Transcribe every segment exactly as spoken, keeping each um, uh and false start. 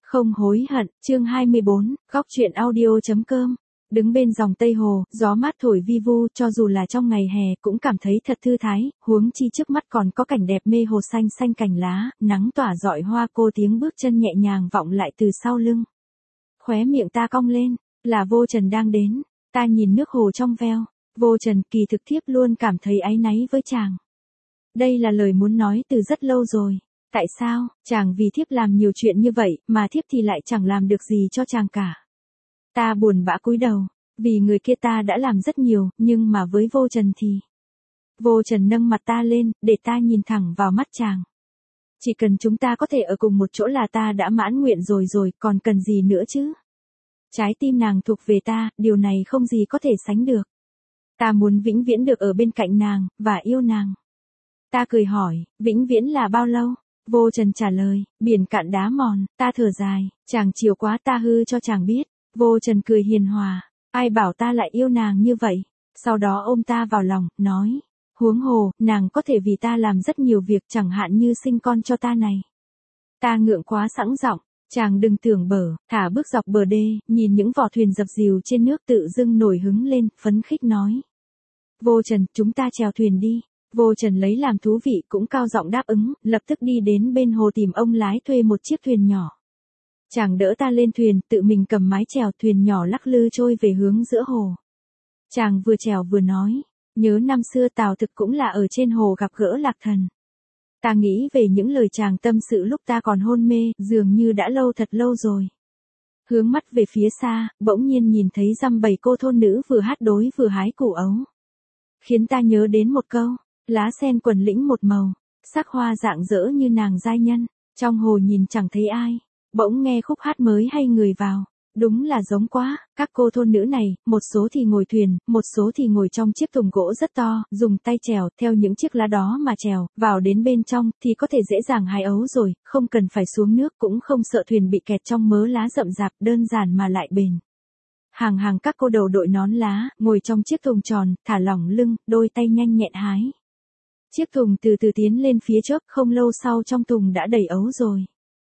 Không hối hận, chương hai mươi bốn, góc truyện audio.com. Đứng bên dòng Tây Hồ, gió mát thổi vi vu, cho dù là trong ngày hè cũng cảm thấy thật thư thái, huống chi trước mắt còn có cảnh đẹp mê hồ xanh xanh cành lá, nắng tỏa rọi hoa cô, tiếng bước chân nhẹ nhàng vọng lại từ sau lưng. Khóe miệng ta cong lên, là Vô Trần đang đến, ta nhìn nước hồ trong veo, Vô Trần kỳ thực thiếp luôn cảm thấy áy náy với chàng. Đây là lời muốn nói từ rất lâu rồi. Tại sao, chàng vì thiếp làm nhiều chuyện như vậy, mà thiếp thì lại chẳng làm được gì cho chàng cả. Ta buồn bã cúi đầu, vì người kia ta đã làm rất nhiều, nhưng mà với Vô Trần thì... Vô Trần nâng mặt ta lên, để ta nhìn thẳng vào mắt chàng. Chỉ cần chúng ta có thể ở cùng một chỗ là ta đã mãn nguyện rồi rồi, còn cần gì nữa chứ? Trái tim nàng thuộc về ta, điều này không gì có thể sánh được. Ta muốn vĩnh viễn được ở bên cạnh nàng, và yêu nàng. Ta cười hỏi, vĩnh viễn là bao lâu? Vô Trần trả lời, biển cạn đá mòn. Ta thở dài, chàng chiều quá ta hư cho chàng biết. Vô Trần cười hiền hòa, ai bảo ta lại yêu nàng như vậy. Sau đó ôm ta vào lòng, nói, huống hồ, nàng có thể vì ta làm rất nhiều việc, chẳng hạn như sinh con cho ta này. Ta ngượng quá sẵn giọng, chàng đừng tưởng bở, thả bước dọc bờ đê, nhìn những vỏ thuyền dập dìu trên nước tự dưng nổi hứng lên, phấn khích nói. Vô Trần, chúng ta chèo thuyền đi. Vô Trần lấy làm thú vị cũng cao giọng đáp ứng, lập tức đi đến bên hồ tìm ông lái thuê một chiếc thuyền nhỏ. Chàng đỡ ta lên thuyền, tự mình cầm mái chèo, thuyền nhỏ lắc lư trôi về hướng giữa hồ. Chàng vừa chèo vừa nói, nhớ năm xưa Tào Thực cũng là ở trên hồ gặp gỡ Lạc Thần. Ta nghĩ về những lời chàng tâm sự lúc ta còn hôn mê, dường như đã lâu thật lâu rồi. Hướng mắt về phía xa, bỗng nhiên nhìn thấy dăm bảy cô thôn nữ vừa hát đối vừa hái củ ấu. Khiến ta nhớ đến một câu. Lá sen quần lĩnh một màu, sắc hoa rạng rỡ như nàng giai nhân, trong hồ nhìn chẳng thấy ai, bỗng nghe khúc hát mới hay người vào, đúng là giống quá, các cô thôn nữ này, một số thì ngồi thuyền, một số thì ngồi trong chiếc thùng gỗ rất to, dùng tay chèo, theo những chiếc lá đó mà chèo, vào đến bên trong, thì có thể dễ dàng hái ấu rồi, không cần phải xuống nước cũng không sợ thuyền bị kẹt trong mớ lá rậm rạp, đơn giản mà lại bền. Hàng hàng các cô đầu đội nón lá, ngồi trong chiếc thùng tròn, thả lỏng lưng, đôi tay nhanh nhẹn hái. Chiếc thùng từ từ tiến lên phía trước, không lâu sau trong thùng đã đầy ấu rồi.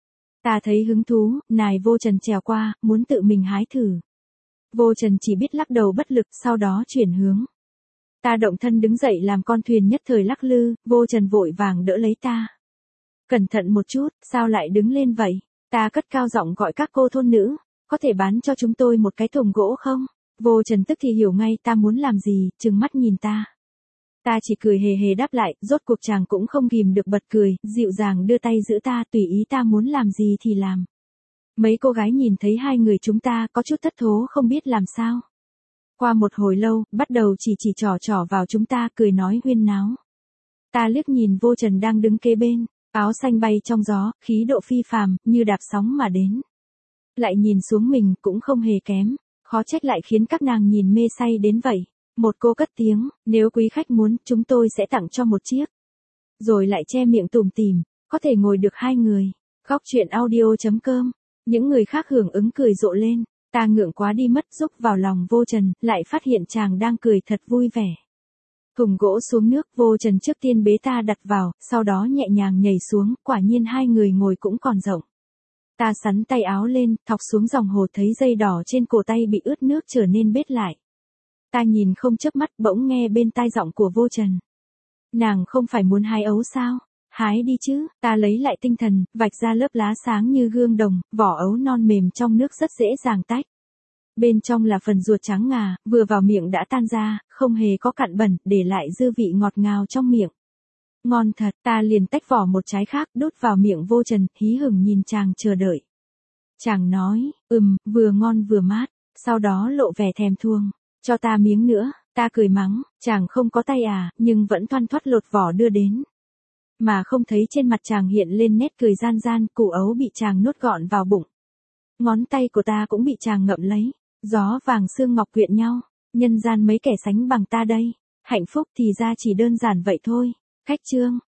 Ta thấy hứng thú, nài Vô Trần trèo qua, muốn tự mình hái thử. Vô Trần chỉ biết lắc đầu bất lực, sau đó chuyển hướng. Ta động thân đứng dậy làm con thuyền nhất thời lắc lư, Vô Trần vội vàng đỡ lấy ta. Cẩn thận một chút, sao lại đứng lên vậy? Ta cất cao giọng gọi các cô thôn nữ, có thể bán cho chúng tôi một cái thùng gỗ không? Vô Trần tức thì hiểu ngay ta muốn làm gì, trừng mắt nhìn ta. Ta chỉ cười hề hề đáp lại, rốt cuộc chàng cũng không kìm được bật cười, dịu dàng đưa tay giữ ta, tùy ý ta muốn làm gì thì làm. Mấy cô gái nhìn thấy hai người chúng ta có chút thất thố không biết làm sao. Qua một hồi lâu, bắt đầu chỉ chỉ trò trò vào chúng ta, cười nói huyên náo. Ta liếc nhìn Vô Trần đang đứng kế bên, áo xanh bay trong gió, khí độ phi phàm, như đạp sóng mà đến. Lại nhìn xuống mình cũng không hề kém, khó trách lại khiến các nàng nhìn mê say đến vậy. Một cô cất tiếng, nếu quý khách muốn, chúng tôi sẽ tặng cho một chiếc. Rồi lại che miệng tủm tỉm, có thể ngồi được hai người. Góc truyện audio.com. Những người khác hưởng ứng cười rộ lên, ta ngượng quá đi mất, rúc vào lòng Vô Trần, lại phát hiện chàng đang cười thật vui vẻ. Thùng gỗ xuống nước, Vô Trần trước tiên bế ta đặt vào, sau đó nhẹ nhàng nhảy xuống, quả nhiên hai người ngồi cũng còn rộng. Ta sắn tay áo lên, thọc xuống dòng hồ, thấy dây đỏ trên cổ tay bị ướt nước trở nên bết lại. Ta nhìn không chớp mắt, bỗng nghe bên tai giọng của Vô Trần. Nàng không phải muốn hái ấu sao? Hái đi chứ. Ta lấy lại tinh thần, vạch ra lớp lá sáng như gương đồng, vỏ ấu non mềm trong nước rất dễ dàng tách. Bên trong là phần ruột trắng ngà, vừa vào miệng đã tan ra, không hề có cặn bẩn, để lại dư vị ngọt ngào trong miệng. Ngon thật, ta liền tách vỏ một trái khác, đút vào miệng Vô Trần, hí hửng nhìn chàng chờ đợi. Chàng nói, ừm, vừa ngon vừa mát, sau đó lộ vẻ thèm thuồng. Cho ta miếng nữa, ta cười mắng, chàng không có tay à, nhưng vẫn thoăn thoắt lột vỏ đưa đến. Mà không thấy trên mặt chàng hiện lên nét cười gian gian, củ ấu bị chàng nuốt gọn vào bụng. Ngón tay của ta cũng bị chàng ngậm lấy, gió vàng sương ngọc quyện nhau, nhân gian mấy kẻ sánh bằng ta đây, hạnh phúc thì ra chỉ đơn giản vậy thôi. Khách trương,